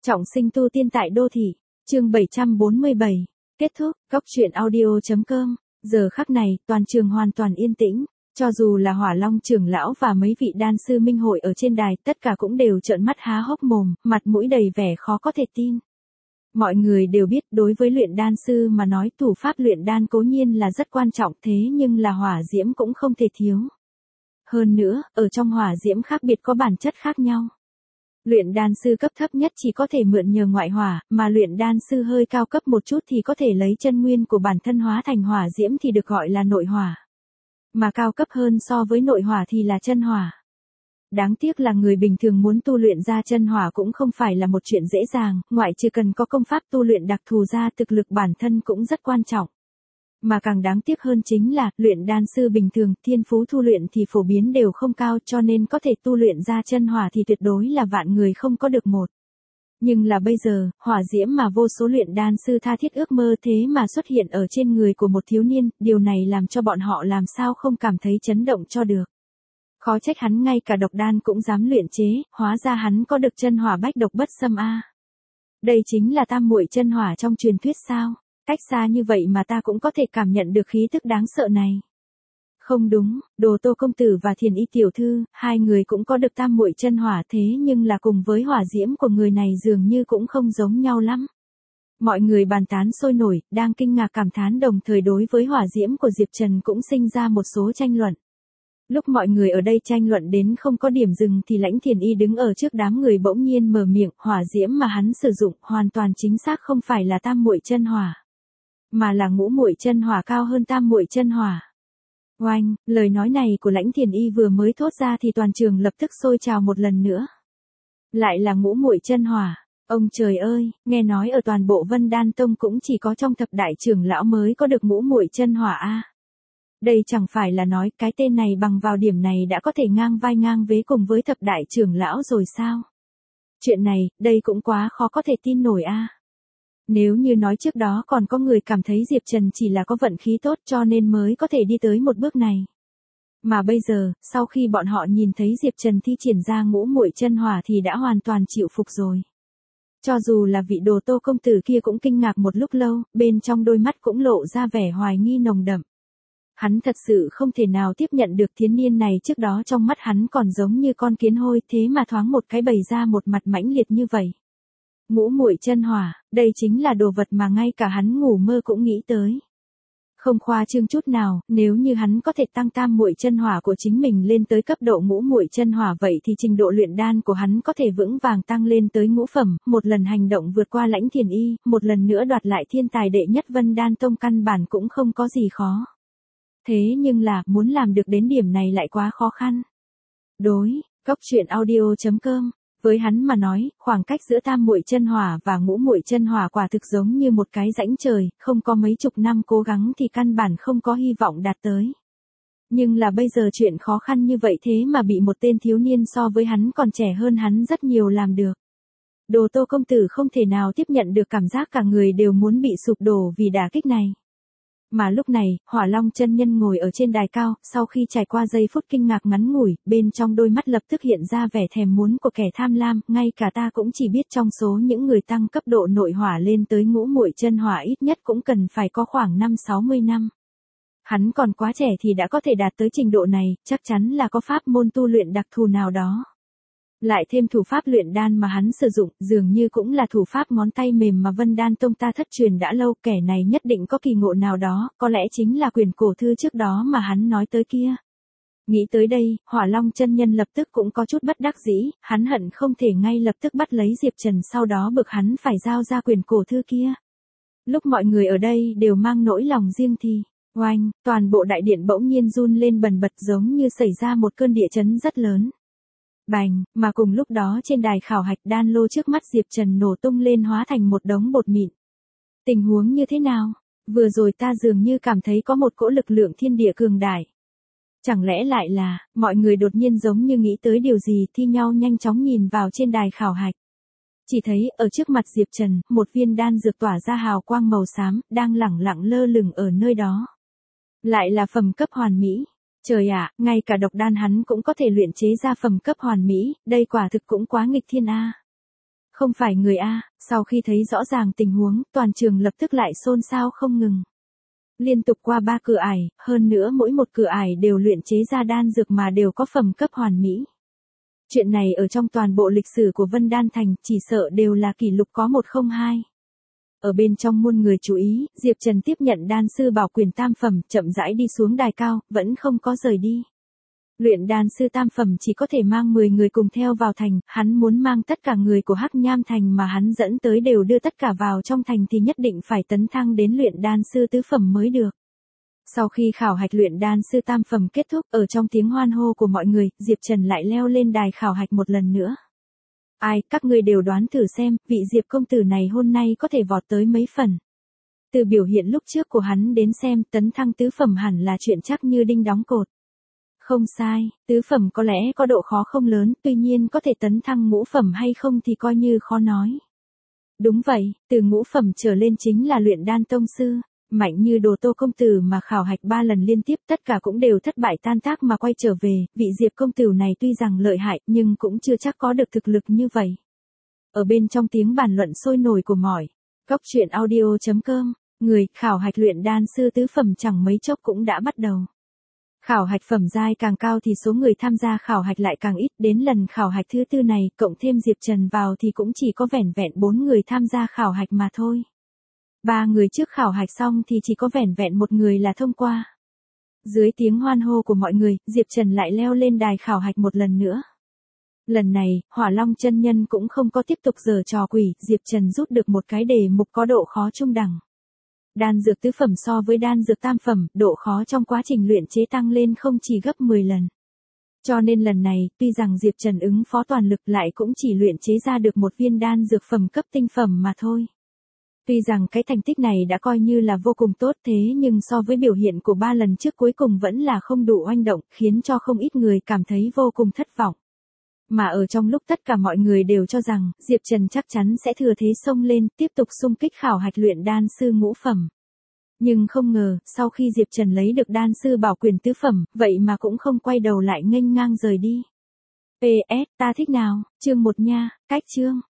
Trọng sinh tu tiên tại đô thị, chương 747, kết thúc, góc truyện audio.com, giờ khắc này, toàn trường hoàn toàn yên tĩnh, cho dù là Hỏa Long trưởng lão và mấy vị đan sư minh hội ở trên đài, tất cả cũng đều trợn mắt há hốc mồm, mặt mũi đầy vẻ khó có thể tin. Mọi người đều biết đối với luyện đan sư mà nói thủ pháp luyện đan cố nhiên là rất quan trọng thế nhưng là hỏa diễm cũng không thể thiếu. Hơn nữa, ở trong hỏa diễm khác biệt có bản chất khác nhau. Luyện đan sư cấp thấp nhất chỉ có thể mượn nhờ ngoại hỏa, mà luyện đan sư hơi cao cấp một chút thì có thể lấy chân nguyên của bản thân hóa thành hỏa diễm thì được gọi là nội hỏa. Mà cao cấp hơn so với nội hỏa thì là chân hỏa. Đáng tiếc là người bình thường muốn tu luyện ra chân hỏa cũng không phải là một chuyện dễ dàng, ngoại trừ cần có công pháp tu luyện đặc thù ra thực lực bản thân cũng rất quan trọng. Mà càng đáng tiếc hơn chính là, luyện đan sư bình thường, thiên phú tu luyện thì phổ biến đều không cao cho nên có thể tu luyện ra chân hỏa thì tuyệt đối là vạn người không có được một. Nhưng là bây giờ, hỏa diễm mà vô số luyện đan sư tha thiết ước mơ thế mà xuất hiện ở trên người của một thiếu niên, điều này làm cho bọn họ làm sao không cảm thấy chấn động cho được. Khó trách hắn ngay cả độc đan cũng dám luyện chế, hóa ra hắn có được chân hỏa bách độc bất xâm a. Đây chính là tam muội chân hỏa trong truyền thuyết sao? Cách xa như vậy mà ta cũng có thể cảm nhận được khí tức đáng sợ này. Không đúng, Đồ Tô công tử và Thiền Y tiểu thư, hai người cũng có được tam muội chân hỏa thế nhưng là cùng với hỏa diễm của người này dường như cũng không giống nhau lắm. Mọi người bàn tán sôi nổi, đang kinh ngạc cảm thán đồng thời đối với hỏa diễm của Diệp Trần cũng sinh ra một số tranh luận. Lúc mọi người ở đây tranh luận đến không có điểm dừng thì Lãnh Thiền Y đứng ở trước đám người bỗng nhiên mở miệng, hỏa diễm mà hắn sử dụng hoàn toàn chính xác không phải là tam muội chân hỏa, mà là ngũ muội chân hỏa cao hơn tam muội chân hỏa. Oanh, lời nói này của Lãnh Thiền Y vừa mới thốt ra thì toàn trường lập tức sôi trào một lần nữa. Lại là ngũ muội chân hỏa, ông trời ơi, nghe nói ở toàn bộ Vân Đan Tông cũng chỉ có trong thập đại trưởng lão mới có được ngũ muội chân hỏa a. Đây chẳng phải là nói cái tên này bằng vào điểm này đã có thể ngang vai ngang vế cùng với thập đại trưởng lão rồi sao? Chuyện này, đây cũng quá khó có thể tin nổi a. Nếu như nói trước đó còn có người cảm thấy Diệp Trần chỉ là có vận khí tốt cho nên mới có thể đi tới một bước này. Mà bây giờ, sau khi bọn họ nhìn thấy Diệp Trần thi triển ra ngũ muội chân hỏa thì đã hoàn toàn chịu phục rồi. Cho dù là vị Đồ Tô công tử kia cũng kinh ngạc một lúc lâu, bên trong đôi mắt cũng lộ ra vẻ hoài nghi nồng đậm. Hắn thật sự không thể nào tiếp nhận được thiếu niên này trước đó trong mắt hắn còn giống như con kiến hôi thế mà thoáng một cái bày ra một mặt mãnh liệt như vậy. Ngũ muội chân hỏa, đây chính là đồ vật mà ngay cả hắn ngủ mơ cũng nghĩ tới. Không khoa trương chút nào, nếu như hắn có thể tăng tam muội chân hỏa của chính mình lên tới cấp độ ngũ muội chân hỏa vậy thì trình độ luyện đan của hắn có thể vững vàng tăng lên tới ngũ phẩm, một lần hành động vượt qua Lãnh Thiền Y, một lần nữa đoạt lại thiên tài đệ nhất Vân Đan Tông căn bản cũng không có gì khó. Thế nhưng là, muốn làm được đến điểm này lại quá khó khăn. Góc truyện audio.com, với hắn mà nói, khoảng cách giữa tam muội chân hỏa và ngũ muội chân hỏa quả thực giống như một cái rãnh trời, không có mấy chục năm cố gắng thì căn bản không có hy vọng đạt tới. Nhưng là bây giờ chuyện khó khăn như vậy thế mà bị một tên thiếu niên so với hắn còn trẻ hơn hắn rất nhiều làm được. Đồ Tô công tử không thể nào tiếp nhận được cảm giác cả người đều muốn bị sụp đổ vì đả kích này. Mà lúc này, Hỏa Long chân nhân ngồi ở trên đài cao, sau khi trải qua giây phút kinh ngạc ngắn ngủi, bên trong đôi mắt lập tức hiện ra vẻ thèm muốn của kẻ tham lam, ngay cả ta cũng chỉ biết trong số những người tăng cấp độ nội hỏa lên tới ngũ muội chân hỏa ít nhất cũng cần phải có khoảng 5-60 năm. Hắn còn quá trẻ thì đã có thể đạt tới trình độ này, chắc chắn là có pháp môn tu luyện đặc thù nào đó. Lại thêm thủ pháp luyện đan mà hắn sử dụng, dường như cũng là thủ pháp ngón tay mềm mà Vân Đan Tông ta thất truyền đã lâu, kẻ này nhất định có kỳ ngộ nào đó, có lẽ chính là quyển cổ thư trước đó mà hắn nói tới kia. Nghĩ tới đây, Hỏa Long chân nhân lập tức cũng có chút bất đắc dĩ, hắn hận không thể ngay lập tức bắt lấy Diệp Trần sau đó bực hắn phải giao ra quyển cổ thư kia. Lúc mọi người ở đây đều mang nỗi lòng riêng thì, oanh, toàn bộ đại điện bỗng nhiên run lên bần bật giống như xảy ra một cơn địa chấn rất lớn. Bành, mà cùng lúc đó trên đài khảo hạch đan lô trước mắt Diệp Trần nổ tung lên hóa thành một đống bột mịn. Tình huống như thế nào? Vừa rồi ta dường như cảm thấy có một cỗ lực lượng thiên địa cường đại. Chẳng lẽ lại là, mọi người đột nhiên giống như nghĩ tới điều gì thi nhau nhanh chóng nhìn vào trên đài khảo hạch. Chỉ thấy, ở trước mặt Diệp Trần, một viên đan dược tỏa ra hào quang màu xám, đang lẳng lặng lơ lửng ở nơi đó. Lại là phẩm cấp hoàn mỹ. Trời ạ, ngay cả độc đan hắn cũng có thể luyện chế ra phẩm cấp hoàn mỹ, đây quả thực cũng quá nghịch thiên a. Không phải người A, sau khi thấy rõ ràng tình huống, toàn trường lập tức lại xôn xao không ngừng. Liên tục qua 3 cửa ải, hơn nữa mỗi một cửa ải đều luyện chế ra đan dược mà đều có phẩm cấp hoàn mỹ. Chuyện này ở trong toàn bộ lịch sử của Vân Đan Thành, chỉ sợ đều là kỷ lục có 102. Ở bên trong muôn người chú ý, Diệp Trần tiếp nhận đan sư bảo quyền tam phẩm, chậm rãi đi xuống đài cao, vẫn không có rời đi. Luyện đan sư tam phẩm chỉ có thể mang 10 người cùng theo vào thành, hắn muốn mang tất cả người của Hắc Nham Thành mà hắn dẫn tới đều đưa tất cả vào trong thành thì nhất định phải tấn thăng đến luyện đan sư tứ phẩm mới được. Sau khi khảo hạch luyện đan sư tam phẩm kết thúc, ở trong tiếng hoan hô của mọi người, Diệp Trần lại leo lên đài khảo hạch một lần nữa. Ai, các ngươi đều đoán thử xem, vị Diệp công tử này hôm nay có thể vọt tới mấy phần. Từ biểu hiện lúc trước của hắn đến xem, tấn thăng tứ phẩm hẳn là chuyện chắc như đinh đóng cột. Không sai, tứ phẩm có lẽ có độ khó không lớn, tuy nhiên có thể tấn thăng ngũ phẩm hay không thì coi như khó nói. Đúng vậy, từ ngũ phẩm trở lên chính là luyện đan tông sư, mạnh như Đồ Tô công tử mà khảo hạch 3 lần liên tiếp tất cả cũng đều thất bại tan tác mà quay trở về, vị Diệp công tử này tuy rằng lợi hại nhưng cũng chưa chắc có được thực lực như vậy. Ở bên trong tiếng bàn luận sôi nổi của mọi, góc truyện audio.com, người khảo hạch luyện đan sư tứ phẩm chẳng mấy chốc cũng đã bắt đầu. Khảo hạch phẩm giai càng cao thì số người tham gia khảo hạch lại càng ít, đến lần khảo hạch thứ 4 này, cộng thêm Diệp Trần vào thì cũng chỉ có vẻn vẹn 4 người tham gia khảo hạch mà thôi. 3 người trước khảo hạch xong thì chỉ có vẻn vẹn 1 người là thông qua. Dưới tiếng hoan hô của mọi người, Diệp Trần lại leo lên đài khảo hạch một lần nữa. Lần này, Hỏa Long chân nhân cũng không có tiếp tục giở trò quỷ, Diệp Trần rút được một cái đề mục có độ khó trung đẳng. Đan dược tứ phẩm so với đan dược tam phẩm, độ khó trong quá trình luyện chế tăng lên không chỉ gấp 10 lần. Cho nên lần này, tuy rằng Diệp Trần ứng phó toàn lực lại cũng chỉ luyện chế ra được một viên đan dược phẩm cấp tinh phẩm mà thôi. Tuy rằng cái thành tích này đã coi như là vô cùng tốt thế nhưng so với biểu hiện của 3 lần trước cuối cùng vẫn là không đủ oanh động, khiến cho không ít người cảm thấy vô cùng thất vọng. Mà ở trong lúc tất cả mọi người đều cho rằng, Diệp Trần chắc chắn sẽ thừa thế xông lên, tiếp tục xung kích khảo hạch luyện đan sư ngũ phẩm. Nhưng không ngờ, sau khi Diệp Trần lấy được đan sư bảo quyền tứ phẩm, vậy mà cũng không quay đầu lại nghênh ngang rời đi. PS, ta thích nào, chương 1 nha, cách chương.